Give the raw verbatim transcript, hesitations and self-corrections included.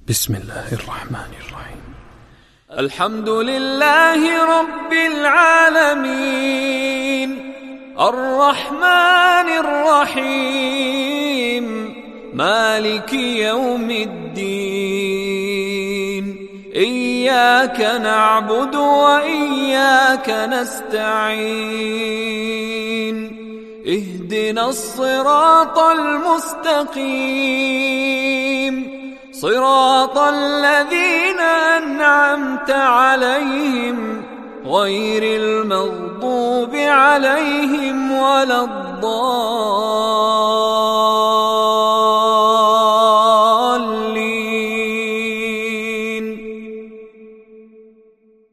بسم الله الرحمن الرحيم. الحمد لله رب العالمين الرحمن الرحيم مالك يوم الدين إياك نعبد وإياك نستعين اهدنا الصراط المستقيم صراط الذين أنعمت عليهم غير المغضوب عليهم ولا الضالين.